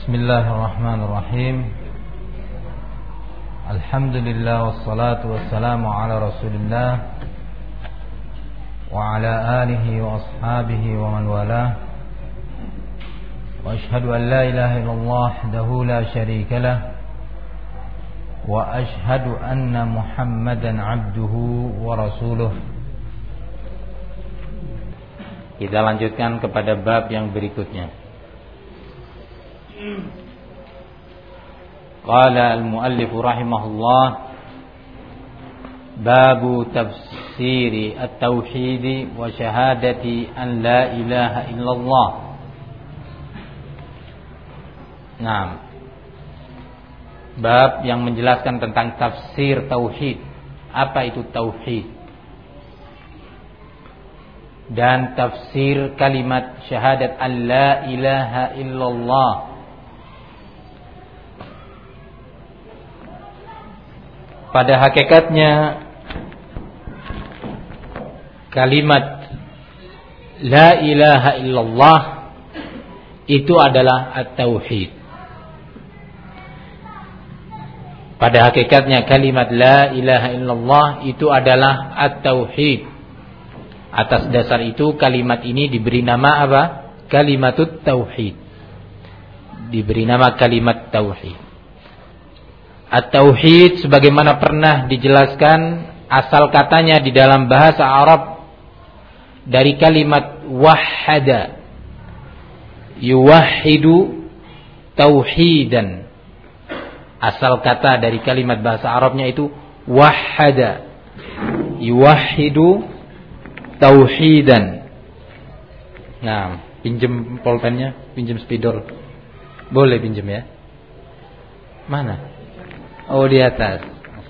Bismillahirrahmanirrahim. Alhamdulillah wassalatu wassalamu ala Rasulillah wa ala alihi wa ashabihi wa man walah. Wa ashhadu an la ilaha illallah wahdahu la syarika lah wa ashhadu anna Muhammadan abduhu wa rasuluh. Kita lanjutkan kepada bab yang berikutnya. Qala al-muallif rahimahullah, babu tafsiri at-tauhid wa syahadati an la ilaha illallah. Nah, bab yang menjelaskan tentang tafsir tauhid. Apa itu tauhid? Dan tafsir kalimat syahadat an la ilaha illallah. Pada hakikatnya kalimat la ilaha illallah itu adalah at-tauhid. Pada hakikatnya kalimat la ilaha illallah itu adalah at-tauhid. Atas dasar itu kalimat ini diberi nama apa? Kalimatut tauhid. Diberi nama kalimat tauhid. At-tauhid sebagaimana pernah dijelaskan asal katanya di dalam bahasa Arab dari kalimat wahhada, yuwahhidu tauhidan. Asal kata dari kalimat bahasa Arabnya itu wahhada, yuwahhidu tauhidan. Nah, pinjem pulpennya, pinjem spidol. Boleh pinjem ya? Mana? Oh, di atas.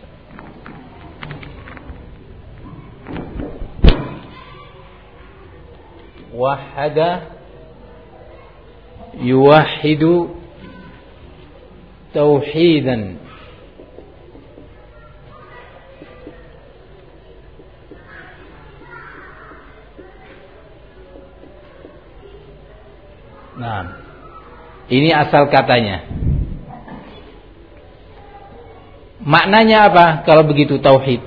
Wahada yuwahhidu tauhidan. Nah, ini asal katanya. Maknanya apa kalau begitu tauhid?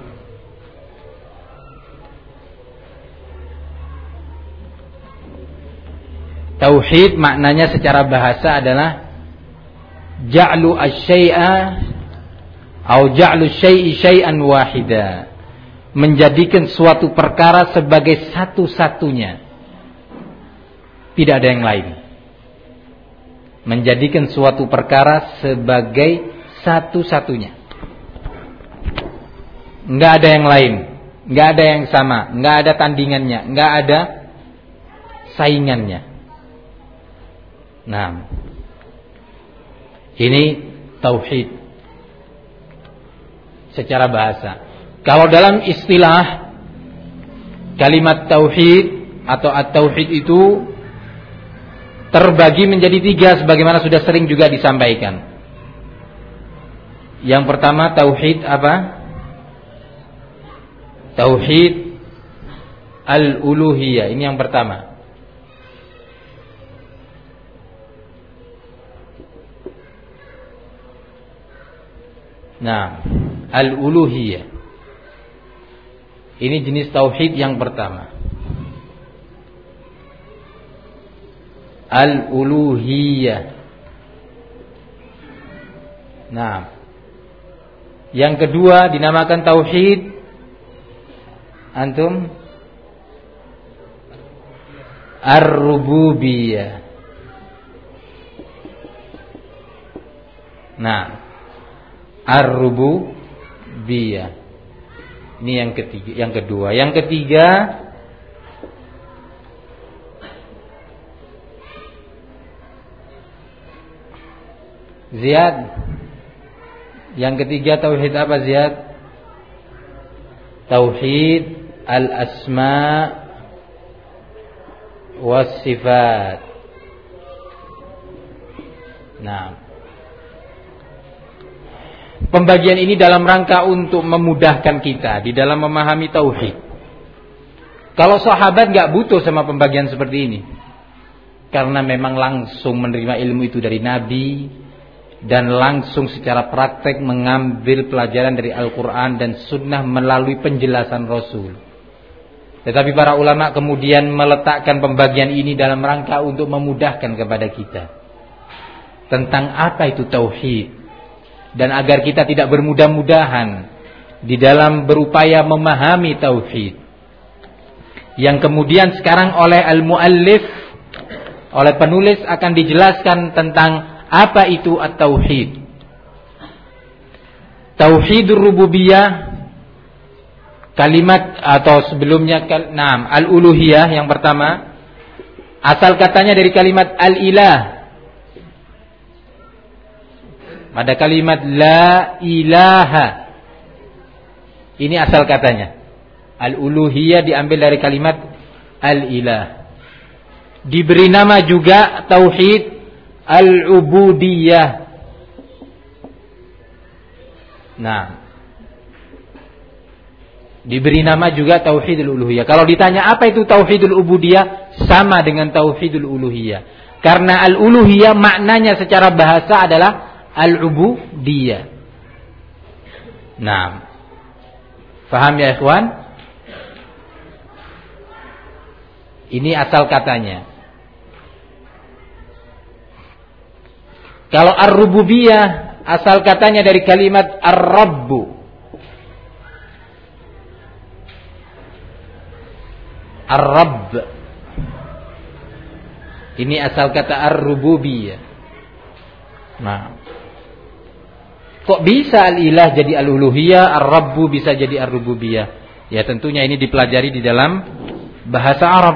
Tauhid maknanya secara bahasa adalah ja'lu asy-syai'a atau ja'lu syai'i syai'an wahida. Menjadikan suatu perkara sebagai satu-satunya. Tidak ada yang lain. Menjadikan suatu perkara sebagai satu-satunya. Enggak ada yang lain, enggak ada yang sama, enggak ada tandingannya, enggak ada saingannya. Nah, ini tauhid secara bahasa. Kalau dalam istilah kalimat tauhid atau at-tauhid itu terbagi menjadi 3 sebagaimana sudah sering juga disampaikan. Yang pertama tauhid apa? Tauhid al-uluhiyah. Ini yang pertama. Nah, al-uluhiyah. Ini jenis tauhid yang pertama. Al-uluhiyah. Nah, yang kedua dinamakan tauhid antum ar-rububiyah. Nah, ar-rububiyah. Ini yang ketiga, yang kedua. Yang ketiga Ziyad. Yang ketiga tauhid apa Ziyad? Tauhid al-asma was sifat. Nah, pembagian ini dalam rangka untuk memudahkan kita di dalam memahami tauhid. Kalau sahabat enggak butuh sama pembagian seperti ini. karena memang langsung menerima ilmu itu dari Nabi dan langsung secara praktek mengambil pelajaran dari Al-Quran dan Sunnah melalui penjelasan Rasul. Tetapi para ulama kemudian meletakkan pembagian ini dalam rangka untuk memudahkan kepada kita tentang apa itu tauhid, dan agar kita tidak bermudah-mudahan di dalam berupaya memahami tauhid, yang kemudian sekarang oleh al-muallif, oleh penulis akan dijelaskan tentang apa itu at-tauhid. Tauhidur rububiyah, kalimat atau sebelumnya al-uluhiyah yang pertama, asal katanya dari kalimat al-ilah. Pada kalimat la ilaha, ini asal katanya. Al-uluhiyah diambil dari kalimat al-ilah. Diberi nama juga tauhid al-ubudiyah. Diberi nama juga tauhidul uluhiyah. Kalau ditanya apa itu tauhidul ubudiyah, sama dengan tauhidul uluhiyah. Karena al-uluhiyah maknanya secara bahasa adalah al-ubudiyah. Faham ya ikhwan? Ini asal katanya. Kalau ar-rububiyah, asal katanya dari kalimat ar-rabbu. Ar-rabb. Ini asal kata ar-rububiyah. Kok bisa al-ilah jadi al-uluhiyah, ar-rabbu bisa jadi ar-rububiyah? Ya tentunya ini dipelajari di dalam bahasa Arab.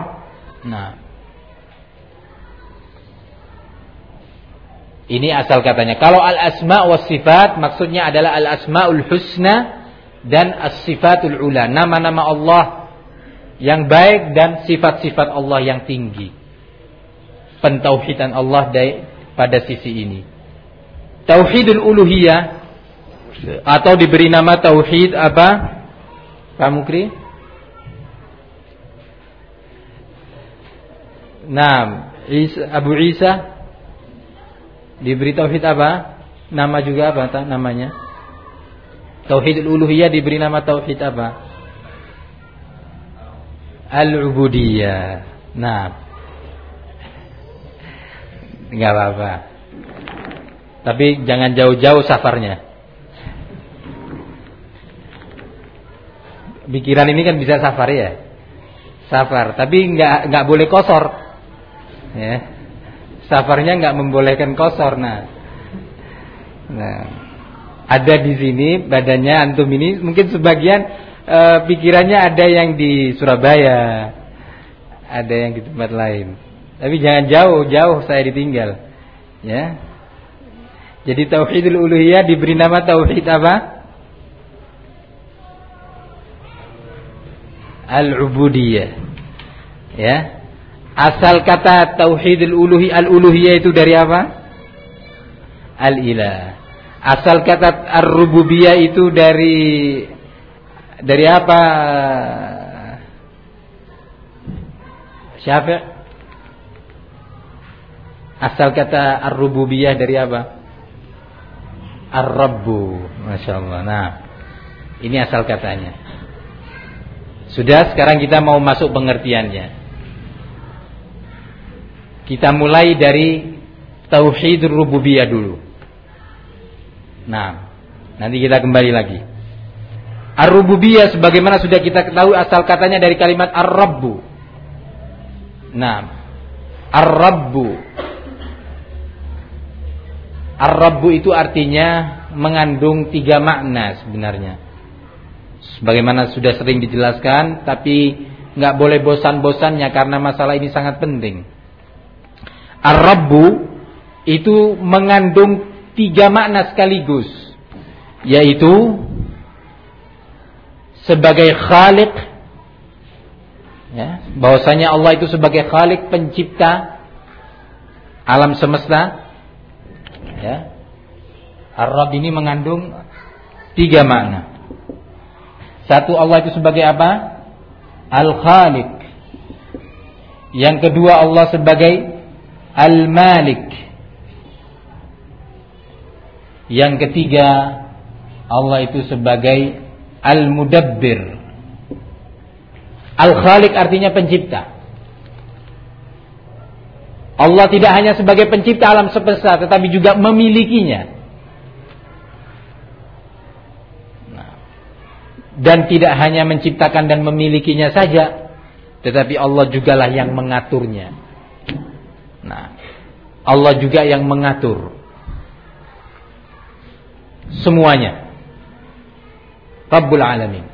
Ini asal katanya. Kalau al-asma' was sifat, maksudnya adalah al-asma'ul husna dan as-sifatul ula, nama-nama Allah yang baik dan sifat-sifat Allah yang tinggi. Pentauhidan Allah pada sisi ini. Tauhidul uluhiyah atau diberi nama tauhid apa? Pak Mukri? Abu Isa diberi tauhid apa? Nama juga apa namanya? Tauhidul uluhiyah diberi nama tauhid apa? Al-ubudiyah. Enggak apa-apa. Tapi jangan jauh-jauh safarnya. Pikiran ini kan bisa safar ya. Safar, tapi enggak boleh kosor. Ya. Safarnya enggak membolehkan kosor. Ada di sini badannya antum ini mungkin sebagian pikirannya ada yang di Surabaya, ada yang di tempat lain. Tapi jangan jauh-jauh saya ditinggal. Ya. Jadi tauhidul uluhiyah diberi nama tauhid apa? Al-ubudiyah. Ya. Asal kata tauhidul al-uluhiyah itu dari apa? Al-ilah. Asal kata ar-rububiyah itu dari apa? Syafi'. Asal kata ar-rububiyah dari apa? Ar-rabbu. Masya Allah. Ini asal katanya. Sudah, sekarang kita mau masuk pengertiannya. Kita mulai dari tauhidur rububiyah dulu. Nanti kita kembali lagi. Ar-rububiyah sebagaimana sudah kita ketahui asal katanya dari kalimat ar-rabbu. Ar-rabbu. Ar-rabbu itu artinya mengandung 3 makna sebenarnya. Sebagaimana sudah sering dijelaskan, tapi enggak boleh bosan-bosannya karena masalah ini sangat penting. Ar-rabbu itu mengandung 3 makna sekaligus, yaitu sebagai khaliq, ya, bahwasanya Allah itu sebagai khaliq, pencipta alam semesta. Ya. Ar-Rabb ini mengandung 3 makna. Satu, Allah itu sebagai apa? Al-Khaliq. Yang kedua, Allah sebagai Al-Malik. Yang ketiga, Allah itu sebagai Al-Mudabbir. Al-Khaliq artinya pencipta. Allah tidak hanya sebagai pencipta alam semesta, tetapi juga memilikinya. Dan tidak hanya menciptakan dan memilikinya saja, tetapi Allah jugalah yang mengaturnya. Nah, Allah juga yang mengatur semuanya. Rabbul Alamin.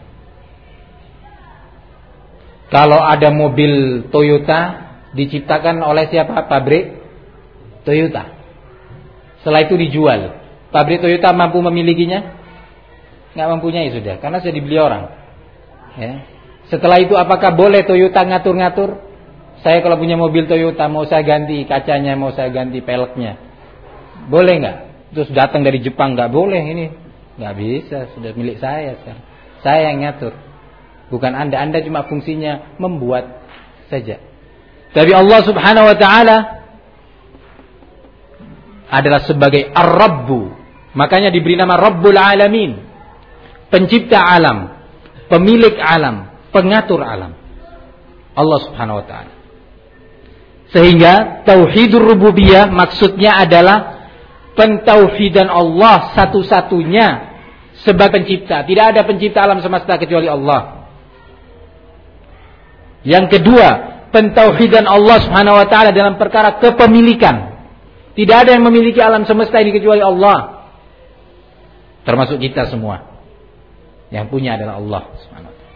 Kalau ada mobil Toyota diciptakan oleh siapa? Pabrik Toyota. Setelah itu dijual. Pabrik Toyota mampu memilikinya? Nggak mempunyai sudah, karena sudah dibeli orang. Ya. Setelah itu apakah boleh Toyota ngatur-ngatur? Saya kalau punya mobil Toyota, mau saya ganti kacanya, mau saya ganti peleknya, boleh nggak? Terus datang dari Jepang, nggak boleh ini, nggak bisa, sudah milik saya sekarang. Saya yang ngatur, bukan Anda. Anda cuma fungsinya membuat saja. Tapi Allah Subhanahu Wa Taala adalah sebagai Ar-Rabbu, makanya diberi nama Rabbul Alamin. Pencipta alam, pemilik alam, pengatur alam. Allah Subhanahu wa taala. Sehingga tauhidur rububiyah maksudnya adalah pentauhidan Allah satu-satunya sebagai pencipta. Tidak ada pencipta alam semesta kecuali Allah. Yang kedua, pentauhidan Allah Subhanahu wa taala dalam perkara kepemilikan. Tidak ada yang memiliki alam semesta ini kecuali Allah. Termasuk kita semua. Yang punya adalah Allah Subhanahu wa taala.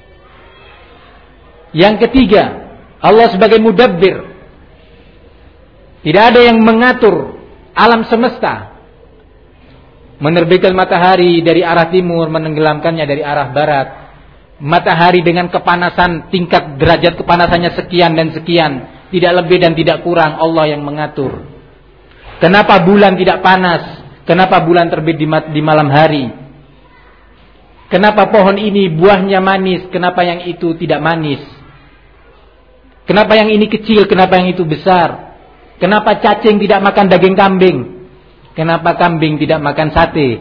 Yang ketiga, Allah sebagai mudabbir. Tidak ada yang mengatur alam semesta. Menerbitkan matahari dari arah timur, menenggelamkannya dari arah barat. Matahari dengan kepanasan, tingkat derajat kepanasannya sekian dan sekian, tidak lebih dan tidak kurang, Allah yang mengatur. Kenapa bulan tidak panas? Kenapa bulan terbit di malam hari? Kenapa pohon ini buahnya manis, kenapa yang itu tidak manis? Kenapa yang ini kecil, kenapa yang itu besar? Kenapa cacing tidak makan daging kambing? Kenapa kambing tidak makan sate?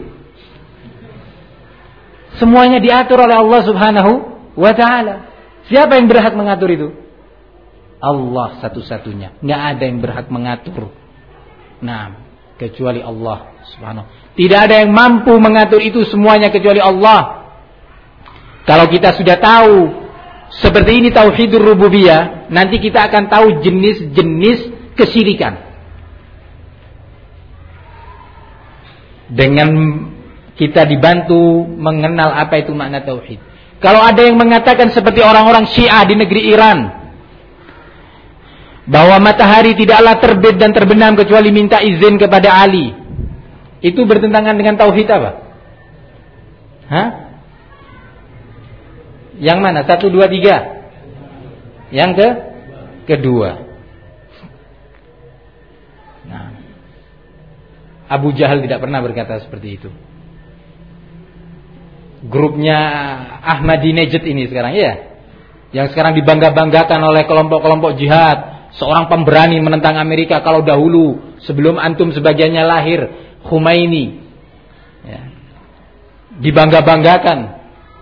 Semuanya diatur oleh Allah Subhanahu wa taala. Siapa yang berhak mengatur itu? Allah satu-satunya. Enggak ada yang berhak mengatur. Nah, kecuali Allah Subhanahu. Tidak ada yang mampu mengatur itu semuanya kecuali Allah. Kalau kita sudah tahu seperti ini tauhidur rububiyah, nanti kita akan tahu jenis-jenis kesyirikan. Dengan kita dibantu mengenal apa itu makna tauhid. Kalau ada yang mengatakan seperti orang-orang Syiah di negeri Iran, bahwa matahari tidaklah terbit dan terbenam kecuali minta izin kepada Ali. Itu bertentangan dengan tauhid apa? Hah? Yang mana? 1, 2, 3. Yang kedua. Nah, Abu Jahal tidak pernah berkata seperti itu. Grupnya Ahmadinejad ini sekarang, ya, yang sekarang dibangga-banggakan oleh kelompok-kelompok jihad, seorang pemberani menentang Amerika. Kalau dahulu sebelum antum sebagiannya lahir, Khomeini, ya, dibangga-banggakan.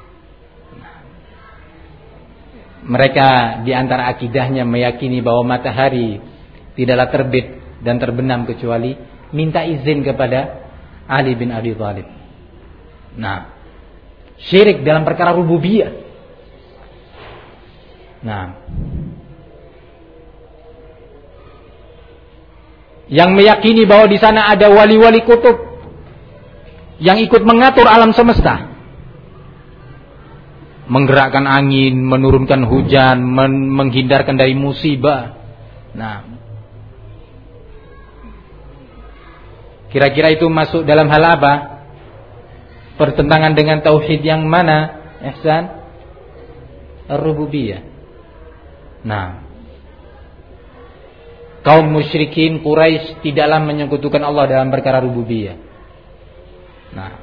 Mereka di antara akidahnya meyakini bahwa matahari tidaklah terbit dan terbenam kecuali minta izin kepada Ali bin Abi Thalib. Nah, syirik dalam perkara rububiyah. Nah, yang meyakini bahwa di sana ada wali-wali kutub yang ikut mengatur alam semesta, menggerakkan angin, menurunkan hujan, menghindarkan dari musibah. Nah, kira-kira itu masuk dalam hal apa? Pertentangan dengan tauhid yang mana? Ihsan ar-rububiyah. Nah, kaum musyrikin Quraisy tidaklah menyekutukan Allah dalam perkara rububiyah. Nah,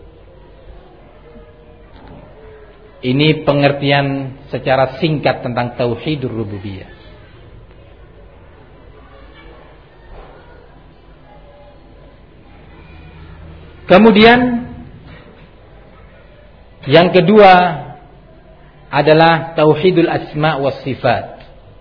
ini pengertian secara singkat tentang tauhidur rububiyah. Kemudian yang kedua adalah tauhidul asma was sifat.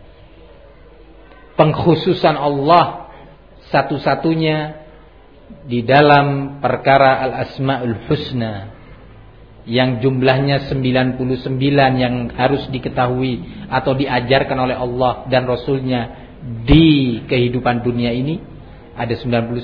Pengkhususan Allah satu-satunya di dalam perkara al-asmaul husna, yang jumlahnya 99 yang harus diketahui atau diajarkan oleh Allah dan Rasulnya di kehidupan dunia ini. Ada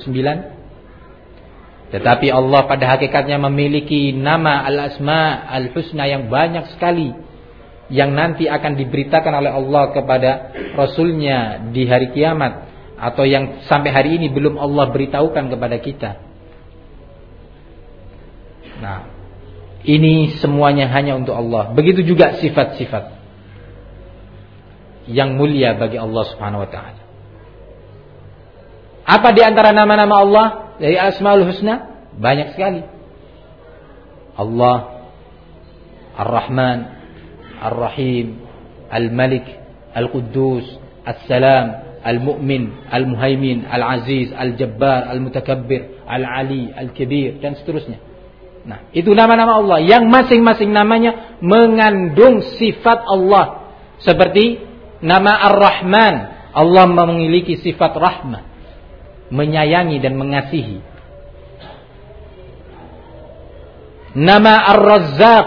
99. Tetapi Allah pada hakikatnya memiliki nama al-asma al-husna yang banyak sekali, yang nanti akan diberitakan oleh Allah kepada Rasulnya di hari kiamat, atau yang sampai hari ini belum Allah beritahukan kepada kita. Nah, ini semuanya hanya untuk Allah. Begitu juga sifat-sifat yang mulia bagi Allah Subhanahu wa taala. Apa di antara nama-nama Allah dari Asmaul Husna? Banyak sekali. Allah Ar-Rahman, Ar-Rahim, Al-Malik, Al-Quddus, As-Salam, Al-Mu'min, Al-Muhaimin, Al-Aziz, Al-Jabbar, Al-Mutakabbir, Al-Ali, Al-Kabir, dan seterusnya. Nah, itu nama-nama Allah yang masing-masing namanya mengandung sifat Allah. Seperti nama Ar-Rahman, Allah memiliki sifat rahmah, menyayangi dan mengasihi. Nama Ar-Razzaq,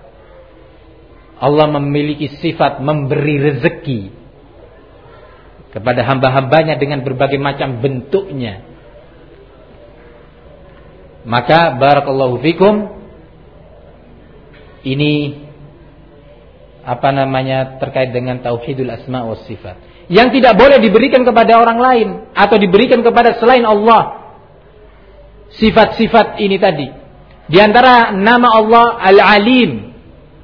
Allah memiliki sifat memberi rezeki kepada hamba-hambanya dengan berbagai macam bentuknya. Maka barakallahu fikum, ini terkait dengan tauhidul asma was sifat, yang tidak boleh diberikan kepada orang lain atau diberikan kepada selain Allah. Sifat-sifat ini tadi, di antara nama Allah Al-Alim,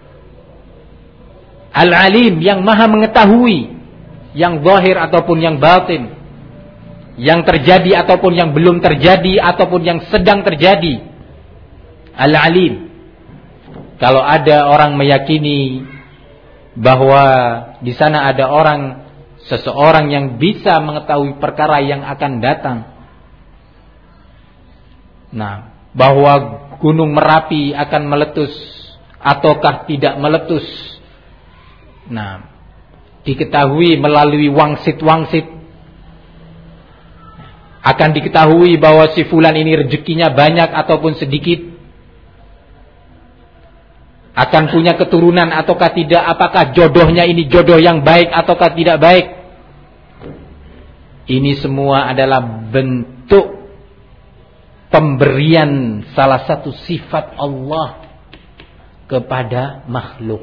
Al-Alim yang maha mengetahui yang zahir ataupun yang batin, yang terjadi ataupun yang belum terjadi ataupun yang sedang terjadi. Al-Alim. Kalau ada orang meyakini bahwa di sana ada seseorang yang bisa mengetahui perkara yang akan datang. Nah, bahwa gunung Merapi akan meletus ataukah tidak meletus. Nah, diketahui melalui wangsit-wangsit. Akan diketahui bahwa si fulan ini rezekinya banyak ataupun sedikit, akan punya keturunan ataukah tidak, apakah jodohnya ini jodoh yang baik ataukah tidak baik. Ini semua adalah bentuk pemberian salah satu sifat Allah kepada makhluk,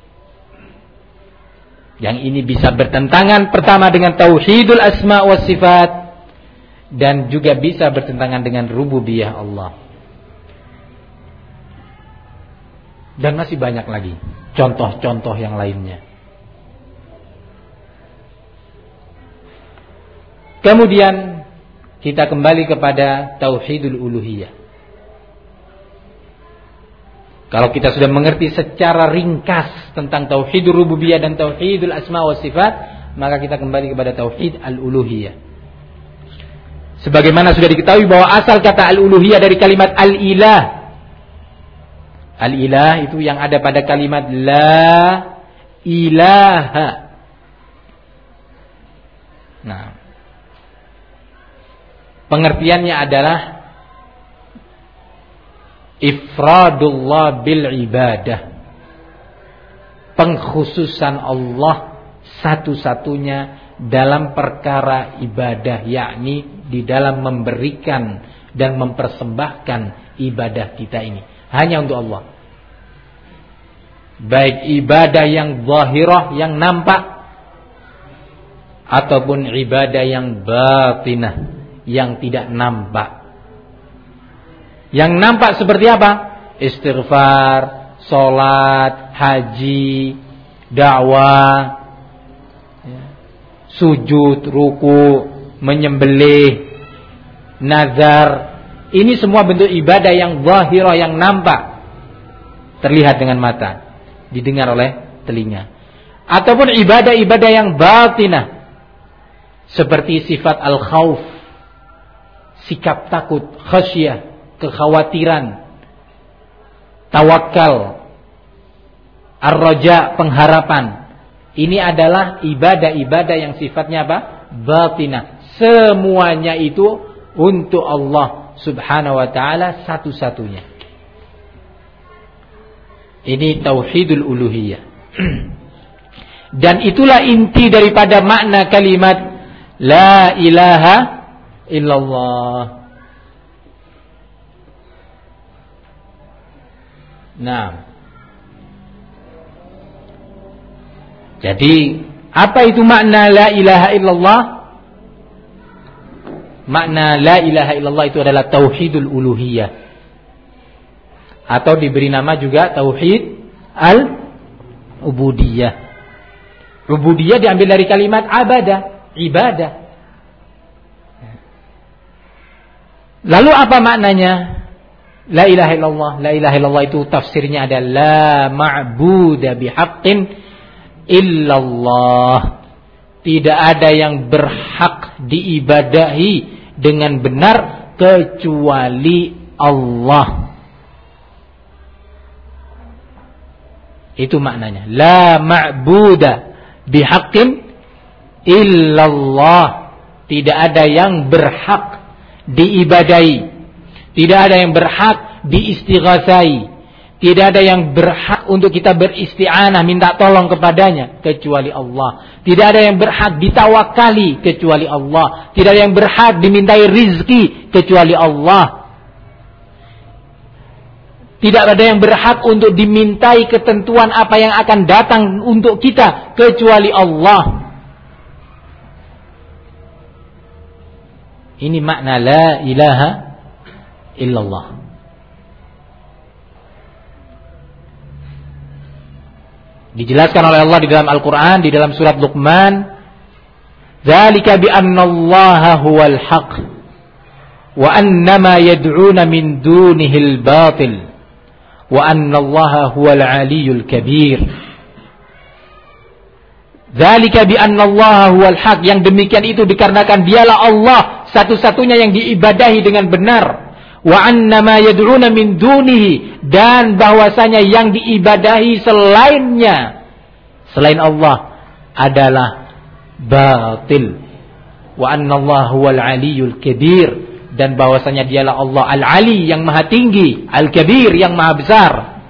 yang ini bisa bertentangan pertama dengan tauhidul asma wa sifat, dan juga bisa bertentangan dengan rububiyah Allah. Dan masih banyak lagi contoh-contoh yang lainnya. Kemudian kita kembali kepada tauhidul uluhiyah. Kalau kita sudah mengerti secara ringkas tentang tauhidul rububiyah dan tauhidul asma wa sifat, maka kita kembali kepada tauhid al-uluhiyah. Sebagaimana sudah diketahui bahwa asal kata al-uluhiyah dari kalimat al-ilah. Al-ilah itu yang ada pada kalimat la ilaha. Nah, pengertiannya adalah ifradullah bil ibadah, pengkhususan Allah satu-satunya dalam perkara ibadah, yakni di dalam memberikan dan mempersembahkan ibadah kita ini hanya untuk Allah. Baik ibadah yang zahirah, yang nampak, ataupun ibadah yang batinah, yang tidak nampak. Yang nampak seperti apa? Istighfar, salat, haji, dakwah, sujud, ruku, menyembelih, nazar. Ini semua bentuk ibadah yang zahirah, yang nampak, terlihat dengan mata, didengar oleh telinga. Ataupun ibadah-ibadah yang batinah, seperti sifat al-khauf, sikap takut, khasyah, kekhawatiran, tawakal, ar-raja, pengharapan. Ini adalah ibadah-ibadah yang sifatnya apa? Batinah. Semuanya itu untuk Allah Subhanahu wa ta'ala satu-satunya. Ini tauhidul uluhiyah. Dan itulah inti daripada makna kalimat la ilaha illallah. Nah, jadi apa itu makna la ilaha illallah? Makna la ilaha illallah itu adalah tauhidul uluhiyah, atau diberi nama juga tauhid al-ubudiyah. Ubudiyah diambil dari kalimat abadah, ibadah. Lalu apa maknanya la ilaha illallah? La ilaha illallah itu tafsirnya adalah la ma'buda bihaqqin illallah. Tidak ada yang berhak diibadahi dengan benar kecuali Allah. Itu maknanya. La ma'buda bihaqqin illallah. Tidak ada yang berhak diibadahi. Tidak ada yang berhak diistighatsai. Tidak ada yang berhak untuk kita beristi'anah, minta tolong kepadanya kecuali Allah. Tidak ada yang berhak ditawakali kecuali Allah. Tidak ada yang berhak dimintai rizki kecuali Allah. Tidak ada yang berhak untuk dimintai ketentuan apa yang akan datang untuk kita kecuali Allah. Ini makna la ilaha illallah. Dijelaskan oleh Allah di dalam Al-Quran, di dalam surat Luqman, "Dzalika bi anna Allaha huwal haq wa annama yad'una min dunihil batil wa anna Allaha huwal aliyyul kabir." Dzalika bi anna Allaha huwal haq, yang demikian itu dikarenakan dialah Allah satu-satunya yang diibadahi dengan benar. Wa annama yad'una min dunihi, dan bahwasanya yang diibadahi selainnya, selain Allah, adalah batil. Wa annallaha huwal aliyyul kabir, dan bahwasanya dialah Allah al-ali yang maha tinggi, al-kabir yang maha besar.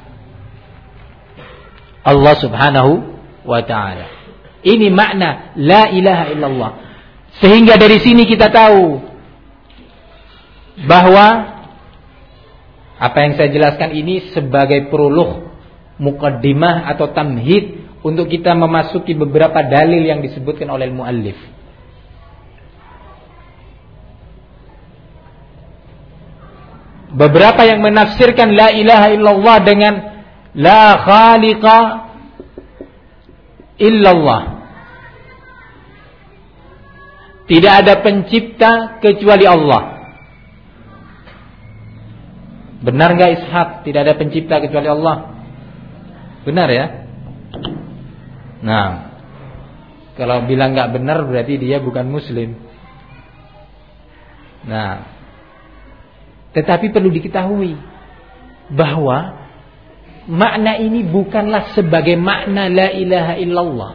Allah Subhanahu wa ta'ala. Ini makna la ilaha illallah. Sehingga dari sini kita tahu bahwa apa yang saya jelaskan ini sebagai prolog, muqaddimah atau tamhid untuk kita memasuki beberapa dalil yang disebutkan oleh muallif. Beberapa yang menafsirkan la ilaha illallah dengan la khaliqa illallah. Tidak ada pencipta kecuali Allah. Benar enggak Ishaq? Tidak ada pencipta kecuali Allah. Benar ya? Nah, kalau bilang enggak benar berarti dia bukan muslim. Nah, tetapi perlu diketahui bahwa makna ini bukanlah sebagai makna la ilaha illallah.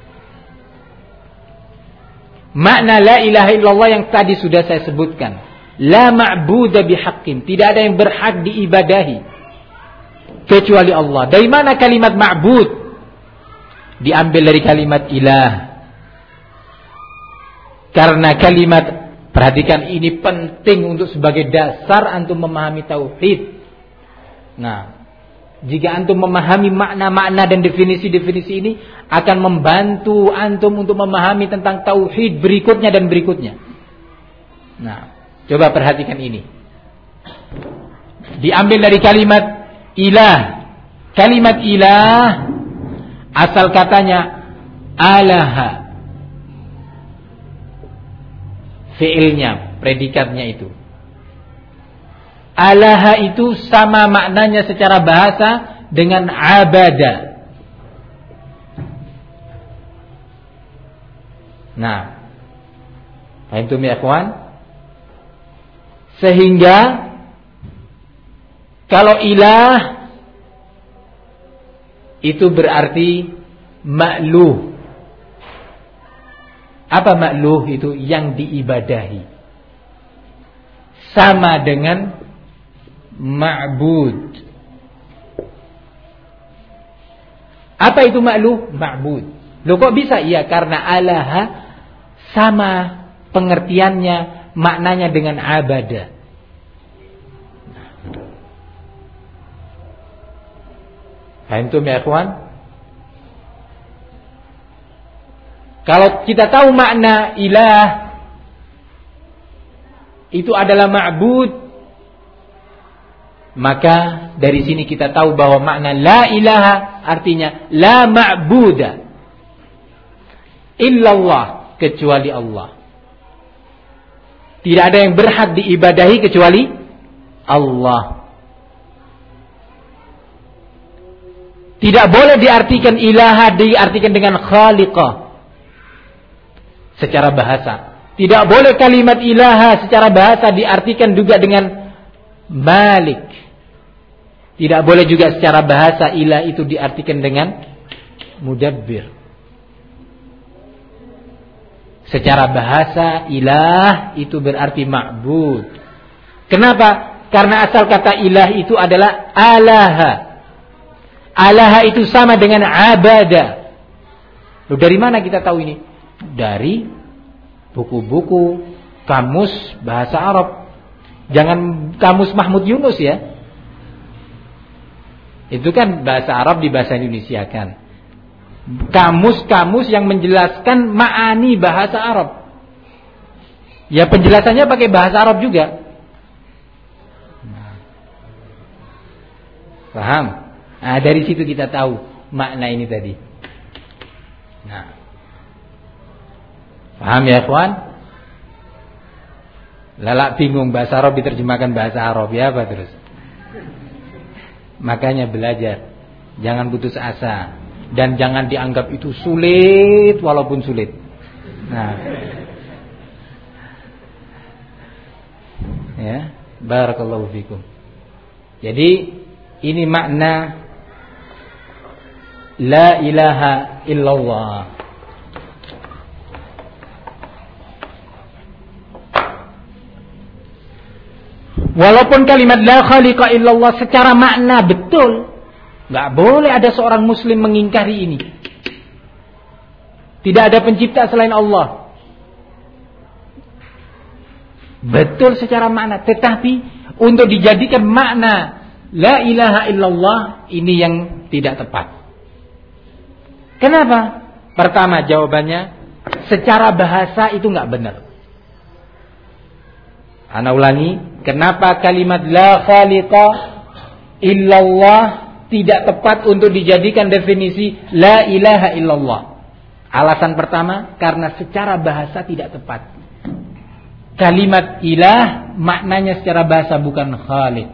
Makna la ilaha illallah yang tadi sudah saya sebutkan, la ma'buda bihaqqin, tidak ada yang berhak diibadahi kecuali Allah. Dari mana kalimat ma'bud? Diambil dari kalimat ilah. Karena kalimat, perhatikan ini penting untuk sebagai dasar antum memahami tauhid. Nah, jika antum memahami makna-makna dan definisi-definisi ini akan membantu antum untuk memahami tentang tauhid berikutnya dan berikutnya. Nah, coba perhatikan ini. Diambil dari kalimat ilah. Kalimat ilah asal katanya alaha. Fi'ilnya, predikatnya itu. Alaha itu sama maknanya secara bahasa dengan abada. Nah, paham ya ikhwan? Sehingga Kalau ilah itu berarti ma'luh. Apa ma'luh itu? Yang diibadahi. Sama dengan ma'bud. Apa itu ma'luh? Ma'bud. Loh kok bisa? Iya, karena alaha sama pengertiannya, maknanya dengan abadah. Antum ya ikhwan? Kalau kita tahu makna ilah itu adalah ma'bud, maka dari sini kita tahu bahwa makna la ilaha artinya la ma'buda illallah, kecuali Allah. Tidak ada yang berhak diibadahi kecuali Allah. Tidak boleh diartikan ilaha diartikan dengan khaliqah secara bahasa. Tidak boleh kalimat ilaha secara bahasa diartikan juga dengan malik. Tidak boleh juga secara bahasa ilah itu diartikan dengan mudabbir. Secara bahasa ilah itu berarti ma'bud. Kenapa? Karena asal kata ilah itu adalah alaha. Alaha itu sama dengan abada. Loh, dari mana kita tahu ini? Dari buku-buku kamus bahasa Arab. Jangan kamus Mahmud Yunus ya. Itu kan bahasa Arab dibahasa Indonesia kan. Kamus-kamus yang menjelaskan ma'ani bahasa Arab. Ya penjelasannya pakai bahasa Arab juga. Paham? Nah, dari situ kita tahu makna ini tadi. Nah, paham ya ikhwan? Lalak bingung bahasa Arab diterjemahkan bahasa Arab ya apa terus? Makanya belajar, jangan putus asa dan jangan dianggap itu sulit walaupun sulit. Nah, ya, barakallahu fikum. Jadi ini makna la ilaha illallah. Walaupun kalimat la khaliqa illallah secara makna betul, nggak boleh ada seorang muslim mengingkari ini. Tidak ada pencipta selain Allah. Betul secara makna, tetapi untuk dijadikan makna la ilaha illallah ini yang tidak tepat. Kenapa? Pertama jawabannya, secara bahasa itu nggak benar. Ana ulangi, kenapa kalimat la khaliqa illallah tidak tepat untuk dijadikan definisi la ilaha illallah? Alasan pertama, karena secara bahasa tidak tepat. Kalimat ilah maknanya secara bahasa bukan khaliq,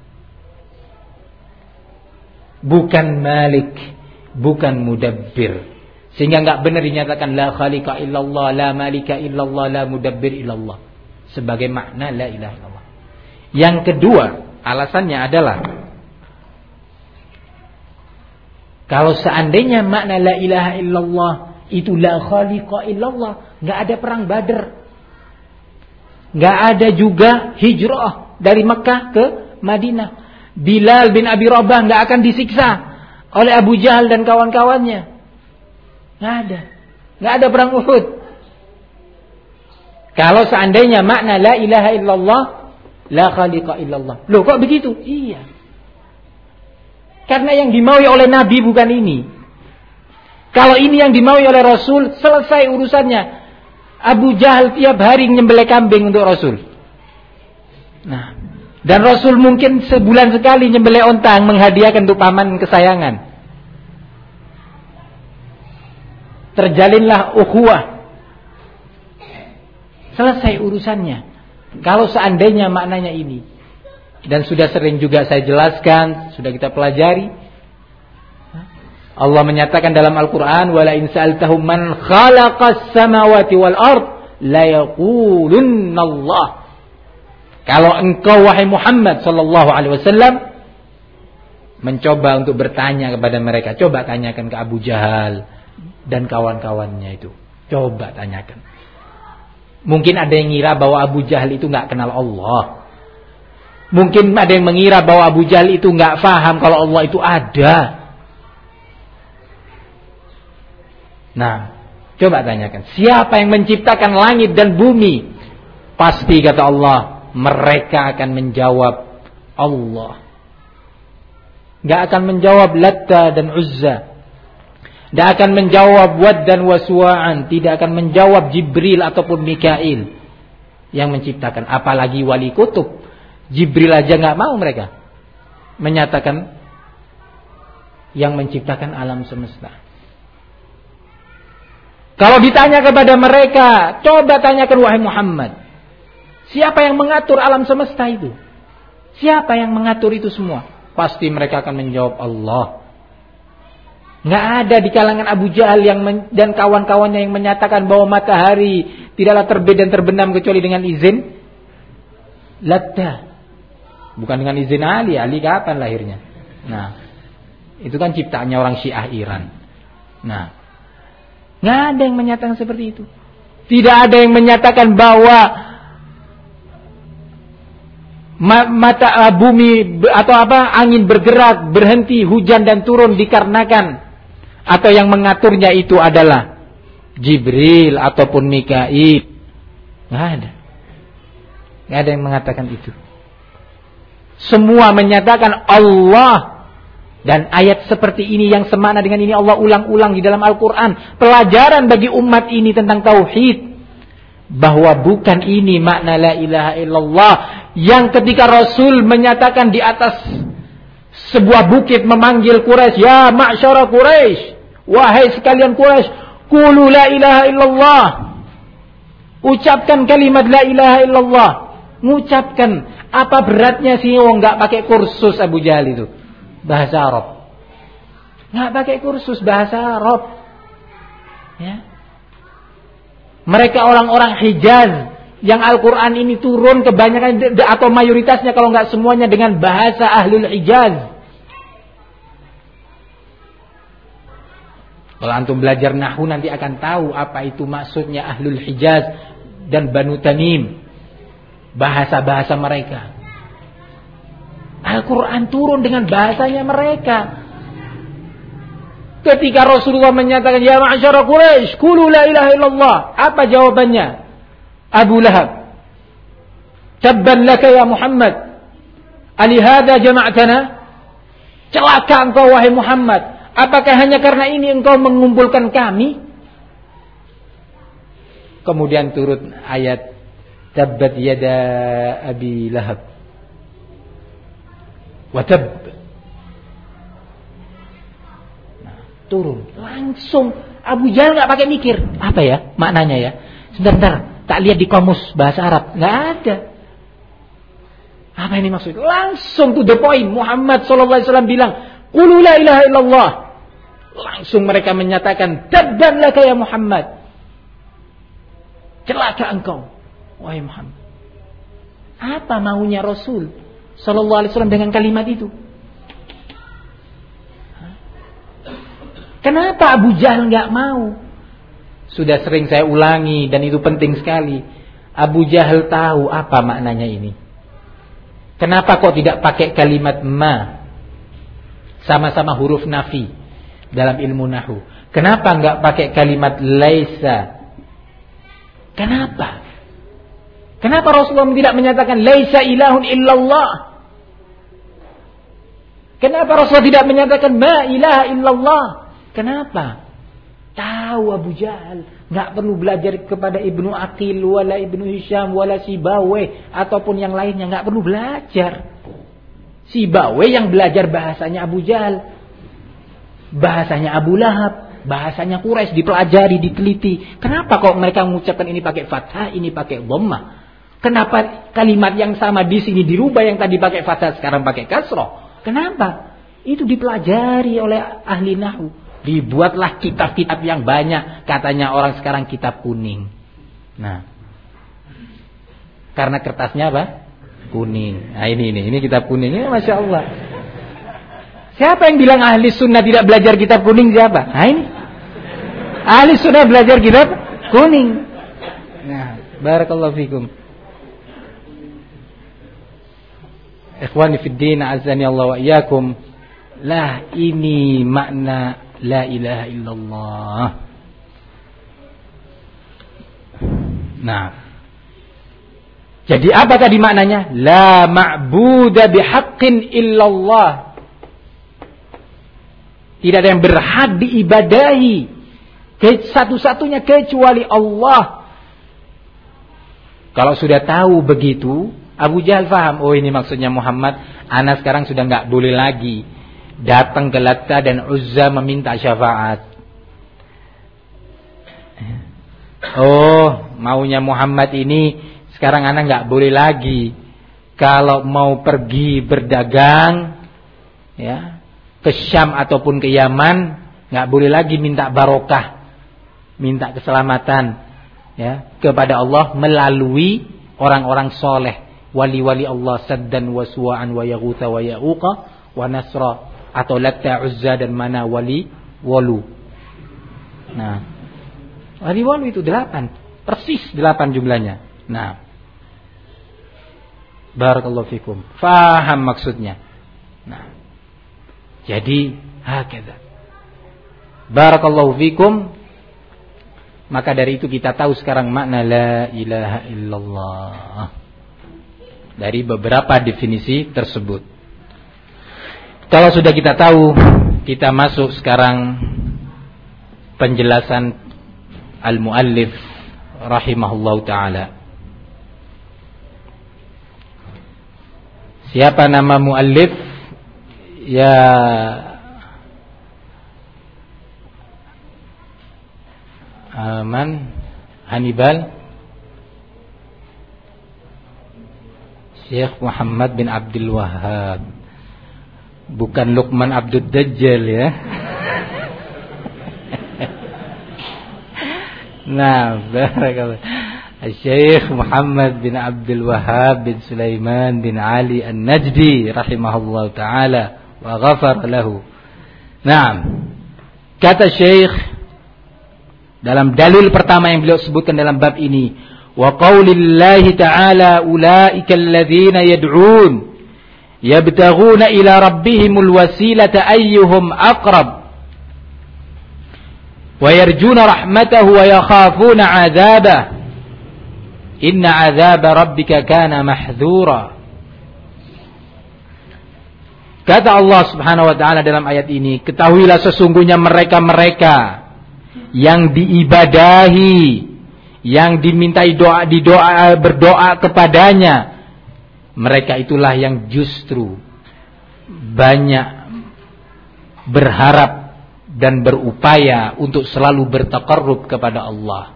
bukan malik, bukan mudabbir. Sehingga enggak benar dinyatakan la khaliqa illallah, la malika illallah, la mudabbir illallah sebagai makna la ilaha illallah. Yang kedua, alasannya adalah kalau seandainya makna la ilaha illallah itu la khaliqa illallah, enggak ada perang Badar. Enggak ada juga hijrah dari Mekah ke Madinah. Bilal bin Abi Rabah enggak akan disiksa oleh Abu Jahal dan kawan-kawannya. Nggak ada perang Uhud. Kalau seandainya makna la ilaha illallah, la khaliqa illallah. Loh kok begitu? Iya. Karena yang dimaui oleh Nabi bukan ini. Kalau ini yang dimaui oleh Rasul, selesai urusannya. Abu Jahal tiap hari nyembelih kambing untuk Rasul. Nah, dan Rasul mungkin sebulan sekali nyembelih ontang menghadiahkan untuk paman kesayangan. Terjalinlah ukhuwah. Selesai urusannya. Kalau seandainya maknanya ini, dan sudah sering juga saya jelaskan, sudah kita pelajari, Allah menyatakan dalam Al-Quran, wala in sa'altahum man khalaqas samawati wal ard la yaqulunna Allah. Kalau engkau wahai Muhammad sallallahu alaihi wasallam mencoba untuk bertanya kepada mereka. Coba tanyakan ke Abu Jahal dan kawan-kawannya itu. Coba tanyakan. Mungkin ada yang ngira bahwa Abu Jahal itu gak kenal Allah. Mungkin ada yang mengira bahwa Abu Jahal itu gak faham kalau Allah itu ada. Nah, coba tanyakan. Siapa yang menciptakan langit dan bumi? Pasti kata Allah, mereka akan menjawab Allah. Gak akan menjawab Latta dan Uzza. Tidak akan menjawab Wad dan Waswa'an. Tidak akan menjawab Jibril ataupun Mikail yang menciptakan. Apalagi wali kutub. Jibril aja gak mau mereka menyatakan yang menciptakan alam semesta. Kalau ditanya kepada mereka, coba tanyakan wahai Muhammad, siapa yang mengatur alam semesta itu? Siapa yang mengatur itu semua? Pasti mereka akan menjawab Allah. Nggak ada di kalangan Abu Jahal dan kawan-kawannya yang menyatakan bahwa matahari tidaklah terbit dan terbenam kecuali dengan izin Latta. Bukan dengan izin Ali. Ali kapan lahirnya? Nah, itu kan ciptaannya orang Syiah Iran. Nah, nggak ada yang menyatakan seperti itu. Tidak ada yang menyatakan bahwa bumi atau angin bergerak, berhenti, hujan dan turun dikarenakan atau yang mengaturnya itu adalah Jibril ataupun Mikail. Nggak ada. Nggak ada yang mengatakan itu. Semua menyatakan Allah. Dan ayat seperti ini yang semakna dengan ini Allah ulang-ulang di dalam Al-Quran. Pelajaran bagi umat ini tentang tauhid. Bahwa bukan ini makna la ilaha illallah. Yang ketika Rasul menyatakan di atas sebuah bukit memanggil Quraisy, ya ma'syara Quraisy, wahai sekalian Quraisy, qulu la ilaha illallah. Ucapkan kalimat la ilaha illallah. Mengucapkan apa beratnya sih orang enggak pakai kursus Abu Jahal itu bahasa Arab. Enggak pakai kursus bahasa Arab. Ya. Mereka orang-orang Hijaz yang Al-Quran ini turun kebanyakan atau mayoritasnya kalau enggak semuanya dengan bahasa Ahlul Hijaz. Kalau antum belajar Nahwu nanti akan tahu apa itu maksudnya Ahlul Hijaz dan Banu Tamim. Bahasa-bahasa mereka. Al-Quran turun dengan bahasanya mereka. Ketika Rasulullah menyatakan ya ma'syara Quraisy, qulu la ilaha illallah. Apa jawabannya? Abu Lahab, tabban laka ya Muhammad, alihada jama'tana? Celaka engkau wahai Muhammad, apakah hanya karena ini engkau mengumpulkan kami? Kemudian turut ayat tabbat yada Abi Lahab wa tab. Nah, turun langsung. Abu Jahal enggak pakai mikir. Apa ya maknanya ya? Sebentar, tak lihat di kamus bahasa Arab. Enggak ada. Apa ini maksud? Langsung to the point. Muhammad sallallahu alaihi wasallam bilang, "Qul la ilaha illallah." Langsung mereka menyatakan, "Tabban laka ya Muhammad." Celaka engkau wahai Muhammad. Apa maunya Rasul sallallahu alaihi wasallam dengan kalimat itu? Kenapa Abu Jahal enggak mau? Sudah sering saya ulangi dan itu penting sekali. Abu Jahal tahu apa maknanya ini. Kenapa kok tidak pakai kalimat ma? Sama-sama huruf nafi dalam ilmu nahwu. Kenapa enggak pakai kalimat laisa? Kenapa? Kenapa Rasulullah tidak menyatakan laisa ilahun illallah? Kenapa Rasulullah tidak menyatakan ma ilaha illallah? Kenapa? Tahu Abu Jahal, enggak perlu belajar kepada Ibnu Aqil wala Ibnu Hisham wala Sibawe ataupun yang lainnya, enggak perlu belajar. Sibawe yang belajar bahasanya Abu Jahal, bahasanya Abu Lahab, bahasanya Quraisy dipelajari, diteliti. Kenapa kok mereka mengucapkan ini pakai fathah, ini pakai dhammah? Kenapa kalimat yang sama di sini dirubah, yang tadi pakai fathah sekarang pakai kasrah? Kenapa? Itu dipelajari oleh ahli nahwu. Dibuatlah kitab-kitab yang banyak. Katanya orang sekarang kitab kuning. Nah, karena kertasnya apa? Kuning. Nah ini kitab kuning. Ini Masya Allah. Siapa yang bilang ahli sunnah tidak belajar kitab kuning siapa? Nah ini. Ahli sunnah belajar kitab kuning. Nah, barakallahu fikum. Ikhwani fid din, azani Allah wa iyyakum. Lah ini makna la ilaha illallah. Nah. Jadi apa tadi maknanya? La ma'buda bihaqqin illallah. Tidak ada yang berhak diibadahi satu-satunya kecuali Allah. Kalau sudah tahu begitu, Abu Jahal faham, oh ini maksudnya Muhammad, ana sekarang sudah enggak boleh lagi datang ke Latta dan Uzza meminta syafaat. Oh, maunya Muhammad ini sekarang ana enggak boleh lagi kalau mau pergi berdagang ya, ke Syam ataupun ke Yaman, enggak boleh lagi minta barokah, minta keselamatan ya kepada Allah melalui orang-orang soleh, wali-wali Allah, Saddan wa Suwa'an wa Yaghutha wa Ya'uqa wa Nasra, atau Latta, Uzza dan mana wali walu. Nah, wali walu itu 8, persis 8 jumlahnya. Nah, barakallahu fikum, faham maksudnya. Nah, jadi hakadha, barakallahu fikum. Maka dari itu kita tahu sekarang makna la ilaha illallah dari beberapa definisi tersebut. Kalau sudah kita tahu, kita masuk sekarang penjelasan al-muallif rahimahullahu ta'ala. Siapa nama muallif? Ya, Hannibal Syekh Muhammad bin Abdul Wahhab, bukan Luqman Abdul Dajjal ya. Nah, barakallah. Syekh Muhammad bin Abdul Wahhab bin Sulaiman bin Ali An-Najdi rahimahullah ta'ala wa ghafar lahu. Naam. Kata Syekh dalam dalil pertama yang beliau sebutkan dalam bab ini, wa qaulillahi ta'ala ulaika alladhina yad'un yabtaghuna ila rabbihimul wasilata ayyuhum aqrab wa yarjuna rahmatahu wa yakhafuna 'adzabah inna 'adzaba rabbika kana mahdhura. Kata Allah Subhanahu wa ta'ala dalam ayat ini, ketahuilah sesungguhnya mereka-mereka yang diibadahi, yang dimintai berdoa kepadanya, mereka itulah yang justru banyak berharap dan berupaya untuk selalu bertaqarrub kepada Allah.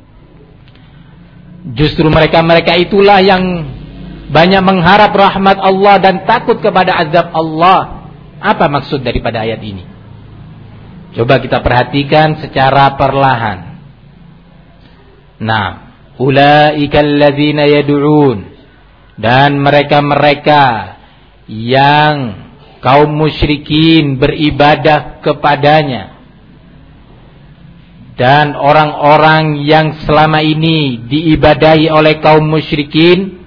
Justru mereka itulah yang banyak mengharap rahmat Allah dan takut kepada azab Allah. Apa maksud daripada ayat ini? Coba kita perhatikan secara perlahan. Nah, ulaikal ladzina yad'un, dan mereka yang kaum musyrikin beribadah kepadanya, dan orang-orang yang selama ini diibadahi oleh kaum musyrikin,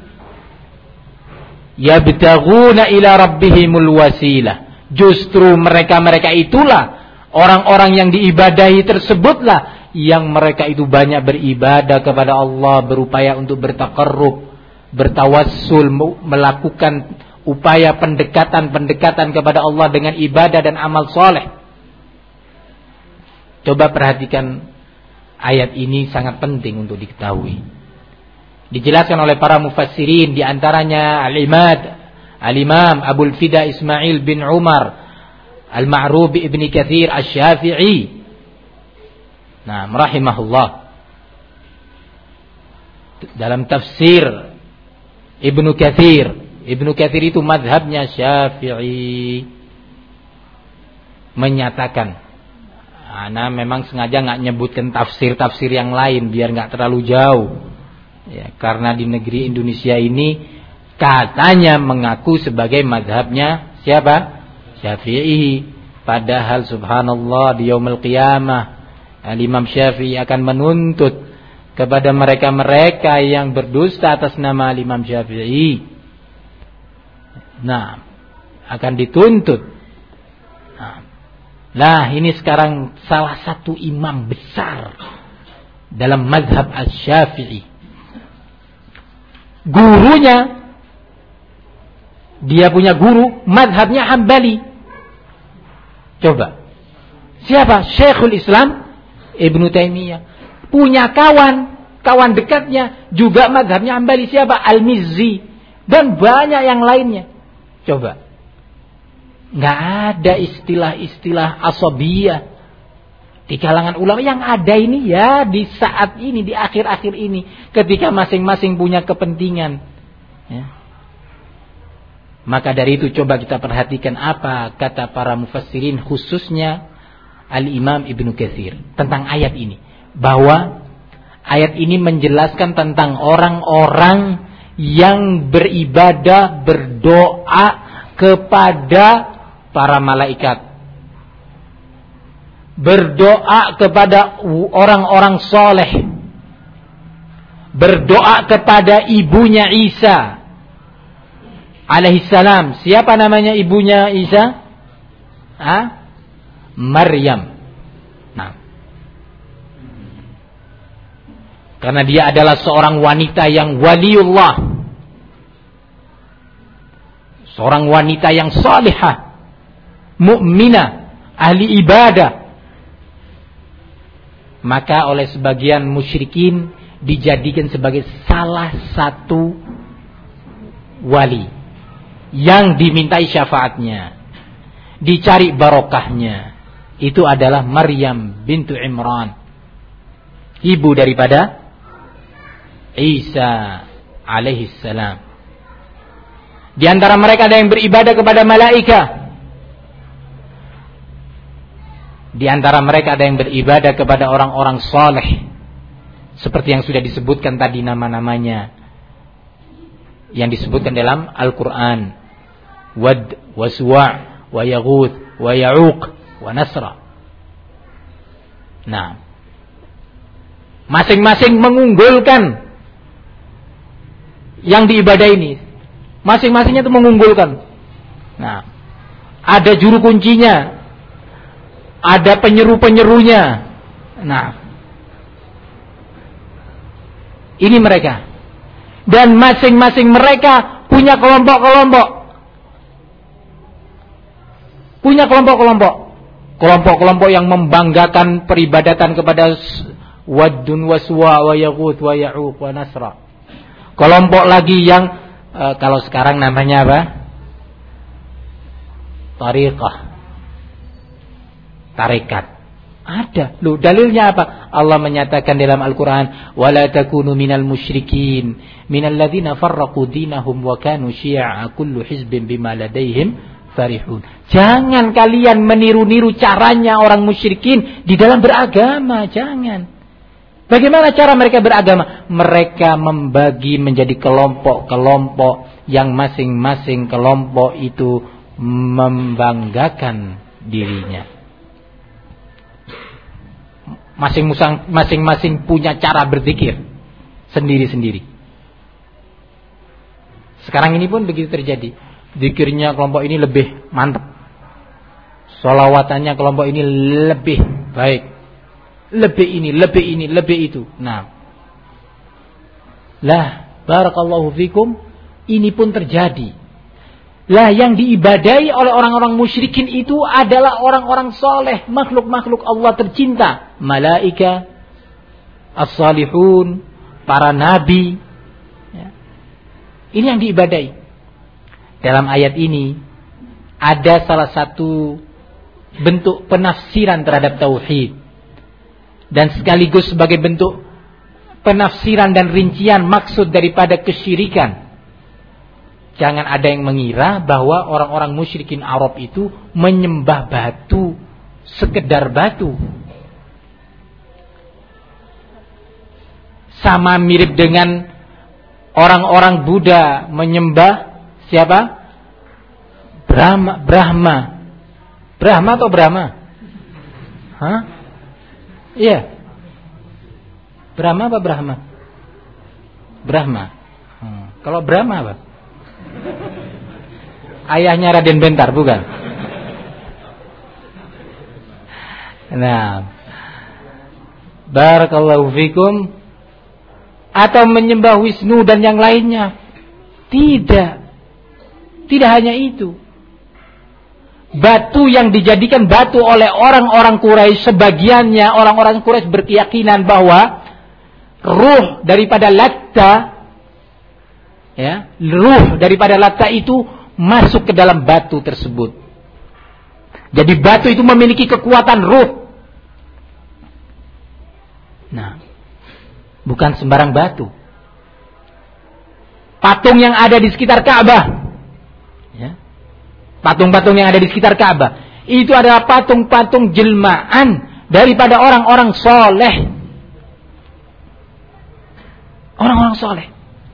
yabtaghuna ila rabbihimul wasilah. Justru mereka itulah, orang-orang yang diibadahi tersebutlah yang mereka itu banyak beribadah kepada Allah, berupaya untuk bertaqarrub, bertawassul, melakukan upaya pendekatan kepada Allah dengan ibadah dan amal soleh. Coba perhatikan ayat ini, sangat penting untuk diketahui. Dijelaskan oleh para mufassirin, di antaranya Al-Imam Abul Fida Ismail bin Umar Al-Ma'ruf Ibn Kathir Asy-Syafi'i, nah, rahimahullah, dalam tafsir Ibnu Kathir itu mazhabnya Syafi'i, menyatakan, ana memang sengaja nggak nyebutkan tafsir yang lain biar nggak terlalu jauh ya, karena di negeri Indonesia ini katanya mengaku sebagai mazhabnya siapa? Syafi'i. Padahal subhanallah di yaumul qiyamah Imam Syafi'i akan menuntut kepada mereka-mereka yang berdusta atas nama Imam Syafi'i. Nah, akan dituntut. Nah, ini sekarang salah satu imam besar dalam mazhab Asy-Syafi'i. Gurunya, dia punya guru, mazhabnya Hambali. Coba, siapa? Syekhul Islam Ibnu Taimiyah. Punya kawan dekatnya juga mazhabnya Hambali. Siapa? Al-Mizzi. Dan banyak yang lainnya. Coba, nggak ada istilah-istilah asabiyah di kalangan ulama. Yang ada ini ya di saat ini, di akhir-akhir ini, ketika masing-masing punya kepentingan. Ya. Maka dari itu coba kita perhatikan apa kata para mufassirin, khususnya Al-Imam Ibnu Katsir tentang ayat ini. Bahwa ayat ini menjelaskan tentang orang-orang yang beribadah, berdoa kepada para malaikat, berdoa kepada orang-orang soleh, berdoa kepada ibunya Isa alaihissalam. Siapa namanya ibunya Isa? Maryam. Nah, karena dia adalah seorang wanita yang waliullah, seorang wanita yang salihah, mukminah, ahli ibadah. Maka oleh sebagian musyrikin dijadikan sebagai salah satu wali yang dimintai syafaatnya, dicari barokahnya. Itu adalah Maryam bintu Imran, ibu daripada Isa alaihissalam. Di antara mereka ada yang beribadah kepada malaikat. Di antara mereka ada yang beribadah kepada orang-orang saleh, seperti yang sudah disebutkan tadi nama-namanya yang disebutkan dalam Al-Quran. Wad, wa Suwa', wa Yaghuth, wa Ya'uq, wa Nasra. Nah, masing-masing mengunggulkan yang diibadah ini. Masing-masingnya itu mengunggulkan. Nah, ada juru kuncinya, ada penyeru-penyerunya. Nah, ini mereka. Dan masing-masing mereka punya kelompok-kelompok. Punya kelompok-kelompok. Kelompok-kelompok yang membanggakan peribadatan kepada Waddun wa Suwa' wa Yaghuth wa Ya'uq wa Nasra. Kelompok lagi yang kalau sekarang namanya apa? Tarekat. Ada. Loh, dalilnya apa? Allah menyatakan dalam Al-Quran, وَلَا تَكُونُوا مِنَ الْمُشْرِكِينَ مِنَ الَّذِينَ فَرَّقُوا دِينَهُمْ وَكَانُوا شِيَعًا كُلُّ حِزْبٍ بِمَا لَدَيْهِمْ فَرِحُونَ. Jangan kalian meniru-niru caranya orang musyrikin di dalam beragama. Jangan. Bagaimana cara mereka beragama? Mereka membagi menjadi kelompok-kelompok yang masing-masing kelompok itu membanggakan dirinya. Masing-masing punya cara berzikir sendiri-sendiri. Sekarang ini pun begitu terjadi. Zikirnya kelompok ini lebih mantap, sholawatannya kelompok ini lebih baik, lebih ini, lebih itu. Nah, lah, barakallahu fikum, ini pun terjadi. Lah, yang diibadahi oleh orang-orang musyrikin itu adalah orang-orang soleh, makhluk-makhluk Allah tercinta, malaika, as-salihun, para nabi. Ya. Ini yang diibadahi. Dalam ayat ini ada salah satu bentuk penafsiran terhadap tauhid, dan sekaligus sebagai bentuk penafsiran dan rincian maksud daripada kesyirikan. Jangan ada yang mengira bahwa orang-orang musyrikin Arab itu menyembah batu, sekedar batu. Sama mirip dengan orang-orang Buddha menyembah siapa? Brahma. Brahma atau Brahma? Hah? Iya. Brahma apa Brahma? Brahma. Kalau Brahma apa? Ayahnya Raden Bentar, bukan? Nah, barakallahu fikum. Atau menyembah Wisnu dan yang lainnya. Tidak. Tidak hanya itu. Batu yang dijadikan batu oleh orang-orang Quraisy, sebagiannya orang-orang Quraisy berkeyakinan bahwa ruh daripada Latta, ya, ruh daripada Latta itu masuk ke dalam batu tersebut. Jadi batu itu memiliki kekuatan ruh. Nah, bukan sembarang batu. Patung yang ada di sekitar Ka'bah, ya, patung-patung yang ada di sekitar Ka'bah itu adalah patung-patung jelmaan daripada orang-orang soleh. Orang-orang soleh.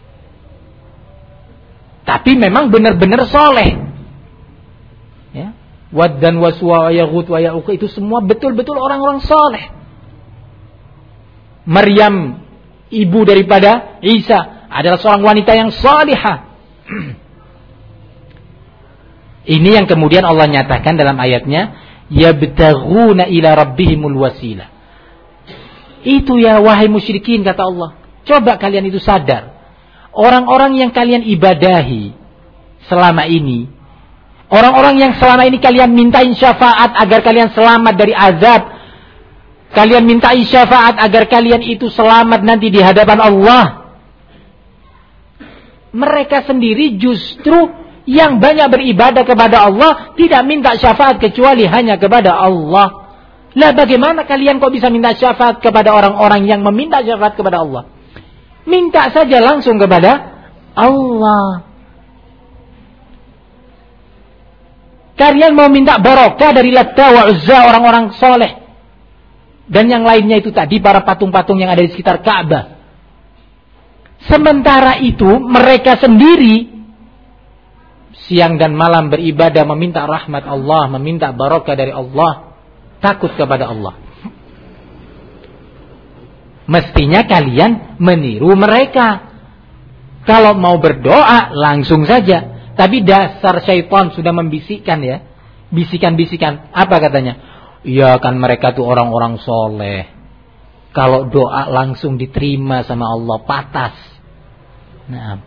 Tapi memang benar-benar soleh. Ya. Wad dan Waswa, Yaghut, wa Ya'uq itu semua betul-betul orang-orang soleh. Maryam, ibu daripada Isa, adalah seorang wanita yang salihah. Ini yang kemudian Allah nyatakan dalam ayatnya, yabtaghuna ila rabbihimul wasilah. Itu ya wahai musyrikin, kata Allah. Coba kalian itu sadar. Orang-orang yang kalian ibadahi selama ini, orang-orang yang selama ini kalian mintain syafaat agar kalian selamat dari azab, kalian mintai syafaat agar kalian itu selamat nanti di hadapan Allah, mereka sendiri justru yang banyak beribadah kepada Allah tidak minta syafaat kecuali hanya kepada Allah. Lah bagaimana kalian kok bisa minta syafaat kepada orang-orang yang meminta syafaat kepada Allah? Minta saja langsung kepada Allah. Kalian mau minta barokah dari Latta wa Uzza, orang-orang soleh, dan yang lainnya itu tadi, para patung-patung yang ada di sekitar Ka'bah. Sementara itu mereka sendiri siang dan malam beribadah, meminta rahmat Allah, meminta barokah dari Allah, takut kepada Allah. Mestinya kalian meniru mereka. Kalau mau berdoa langsung saja. Tapi dasar syaitan sudah membisikkan, ya, bisikan-bisikan. Apa katanya? Ya kan mereka tuh orang-orang soleh. Kalau doa langsung diterima sama Allah, patas. Nah,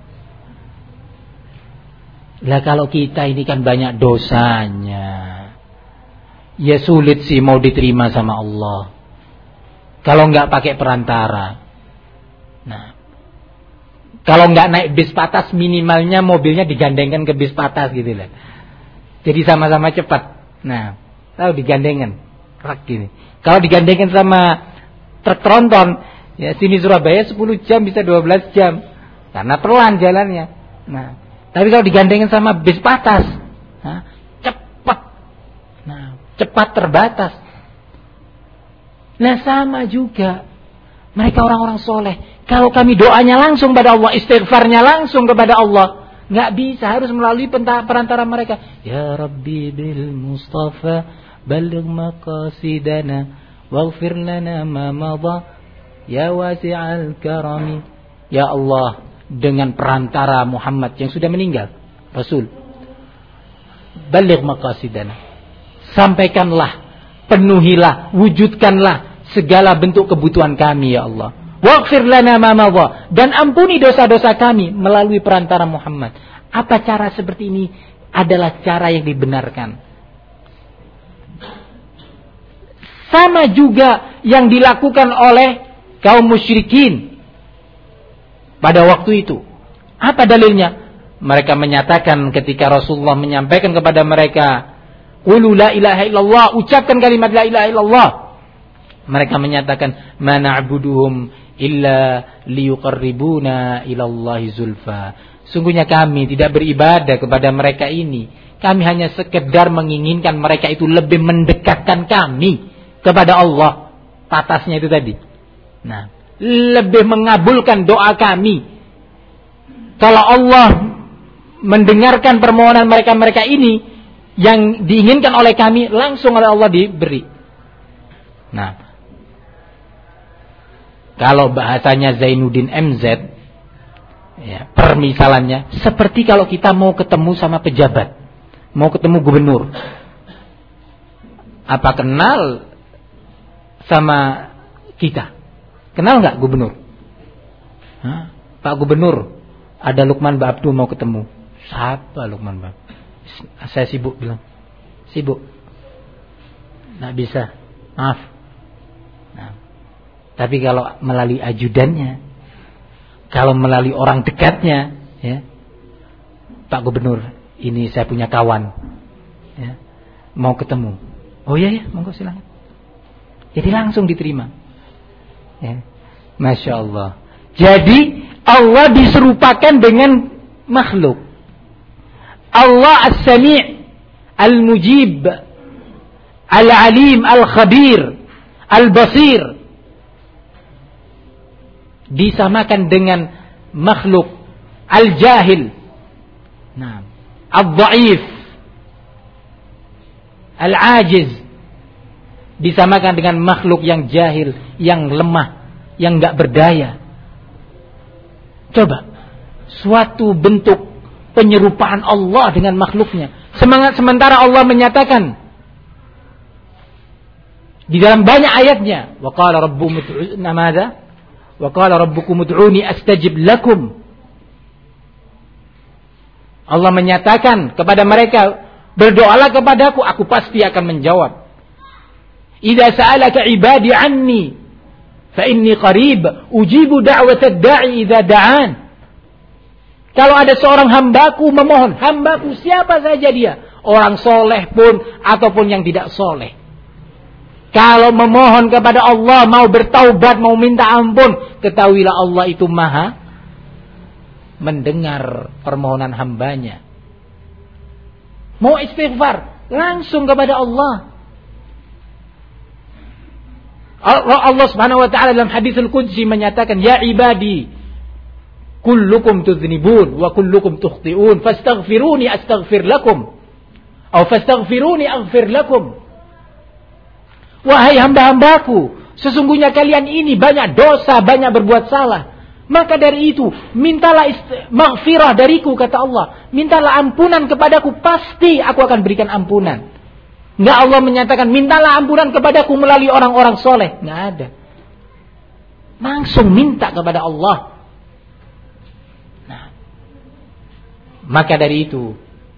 lah kalau kita ini kan banyak dosanya, ya sulit sih mau diterima sama Allah kalau nggak pakai perantara. Nah, kalau nggak naik bis patas, minimalnya mobilnya digandengkan ke bis patas gitu lah. Jadi sama-sama cepat. Nah, tahu digandengkan, rak gini. Kalau digandengkan sama truk tronton, ya sini Surabaya 10 jam bisa 12 jam karena pelan jalannya. Nah, tapi kalau digandengkan sama bis patas, nah, cepat. Nah, cepat terbatas. Nah, sama juga mereka orang-orang soleh. Kalau kami doanya langsung pada Allah, istighfarnya langsung kepada Allah, nggak bisa, harus melalui perantara mereka. Ya Rabbi bil Mustafa baligh maqasidana waghfir lana ma madha ya wasi'al karami. Ya Allah, dengan perantara Muhammad yang sudah meninggal, Rasul, baligh maqasidana, sampaikanlah, penuhilah, wujudkanlah segala bentuk kebutuhan kami ya Allah. Waghfir lana ma madha, dan ampuni dosa-dosa kami melalui perantara Muhammad. Apa cara seperti ini adalah cara yang dibenarkan. Sama juga yang dilakukan oleh kaum musyrikin pada waktu itu. Apa dalilnya? Mereka menyatakan ketika Rasulullah menyampaikan kepada mereka, qulu la ilaha illallah, ucapkan kalimat la ilaha illallah. Mereka menyatakan, ma na'buduhum illa liyuqarribuna ilallahi zulfa. Sungguhnya kami tidak beribadah kepada mereka ini. Kami hanya sekedar menginginkan mereka itu lebih mendekatkan kami kepada Allah. Patasnya itu tadi. Nah, lebih mengabulkan doa kami. Kalau Allah mendengarkan permohonan mereka-mereka ini, yang diinginkan oleh kami langsung oleh Allah diberi. Nah, kalau bahasanya Zainuddin MZ, ya, permisalannya seperti kalau kita mau ketemu sama pejabat, mau ketemu gubernur. Apa kenal sama kita? Kenal nggak gubernur? Hah? Pak Gubernur, ada Lukman Babdu mau ketemu. Siapa Lukman Babdu? Saya sibuk bilang. Sibuk. Nggak bisa. Maaf. Nah, tapi kalau melalui ajudannya, kalau melalui orang dekatnya, ya, Pak Gubernur, ini saya punya kawan, ya, mau ketemu. Oh iya ya, monggo silakan. Jadi langsung diterima. Ya. Masya Allah. Jadi Allah diserupakan dengan makhluk. Allah As-Sami' Al-Mujib Al-Alim Al-Khabir Al-Basir disamakan dengan makhluk Al-Jahil, nah, Al-Dhaif, Al-Ajiz, disamakan dengan makhluk yang jahil, yang lemah, yang gak berdaya. Coba, suatu bentuk penyerupaan Allah dengan makhluknya. Sementara Allah menyatakan di dalam banyak ayatnya, wa qala rabbukum ud'uni astajib lakum. Allah menyatakan kepada mereka, berdoalah kepadaku, aku pasti akan menjawab. Idza sa'alaka ibadi anni fa inni qarib ujibu da'watad da'i idza da'an. Kalau ada seorang hambaku memohon, hambaku siapa saja dia, orang soleh pun ataupun yang tidak soleh, kalau memohon kepada Allah, mau bertaubat, mau minta ampun, ketahuilah Allah itu maha mendengar permohonan hambanya. Mau istighfar, langsung kepada Allah. Allah Subhanahu wa ta'ala dalam hadits al-Qudsi menyatakan, ya ibadi, kullukum tudznibun wa kullukum tukhti'un, fastaghfiruni astaghfir lakum, atau fastaghfiruni aghfir lakum. Wahai hamba-hambaku, sesungguhnya kalian ini banyak dosa, banyak berbuat salah. Maka dari itu, mintalah maghfirah dariku, kata Allah. Mintalah ampunan kepadaku, pasti aku akan berikan ampunan. Enggak Allah menyatakan, mintalah ampunan kepadaku melalui orang-orang soleh. Enggak ada. Langsung minta kepada Allah. Nah, maka dari itu,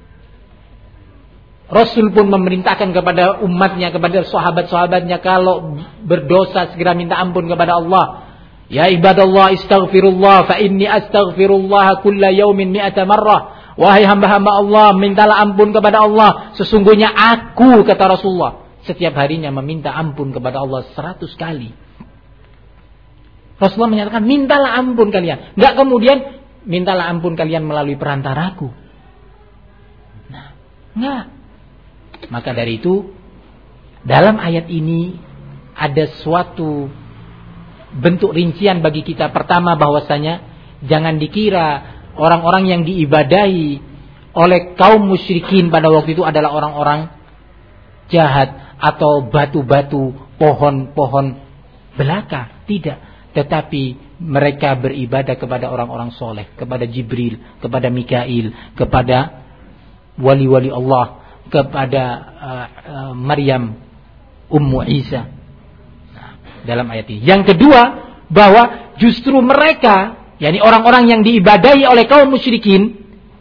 Rasul pun memerintahkan kepada umatnya, kepada sahabat-sahabatnya, kalau berdosa segera minta ampun kepada Allah. Ya ibadallah istaghfirullah fa inni astaghfirullah kulla yaumin mi'ata marrah. Wahai hamba-hamba Allah, mintalah ampun kepada Allah. Sesungguhnya aku, kata Rasulullah, setiap harinya meminta ampun kepada Allah 100 kali. Rasulullah menyatakan, mintalah ampun kalian. Enggak kemudian, mintalah ampun kalian melalui perantaraku. Nah, enggak. Maka dari itu, dalam ayat ini ada suatu bentuk rincian bagi kita. Pertama, bahwasanya jangan dikira orang-orang yang diibadahi oleh kaum musyrikin pada waktu itu adalah orang-orang jahat atau batu-batu, pohon-pohon belaka. Tidak. Tetapi mereka beribadah kepada orang-orang soleh, kepada Jibril, kepada Mikail, kepada wali-wali Allah, kepada Maryam Ummu Isa. Nah, dalam ayat ini. Yang kedua, bahwa justru mereka, yakni orang-orang yang diibadahi oleh kaum musyrikin,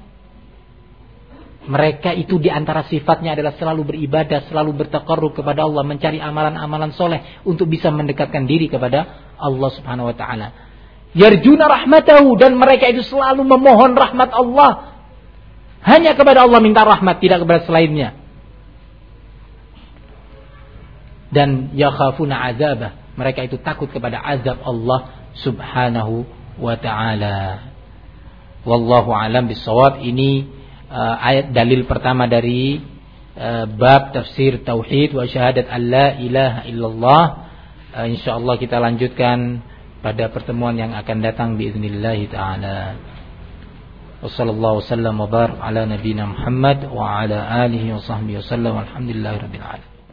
mereka itu diantara sifatnya adalah selalu beribadah, selalu bertaqarrub kepada Allah, mencari amalan-amalan soleh untuk bisa mendekatkan diri kepada Allah Subhanahu wa ta'ala. Yarjuna rahmatahu, dan mereka itu selalu memohon rahmat Allah. Hanya kepada Allah minta rahmat, tidak kepada selainnya. Dan yakhafuna azabah, mereka itu takut kepada azab Allah Subhanahu wa ta'ala. Wallahu alam bissawab. Ini ayat dalil pertama dari bab tafsir tauhid wa syahadat alla ilaha illallah. Insyaallah kita lanjutkan pada pertemuan yang akan datang biiznillah taala. Wassallallahu wasallam wa barak ala nabiyyina Muhammad wa ala alihi wa sahbihi wasallam. Alhamdulillahirabbil alamin.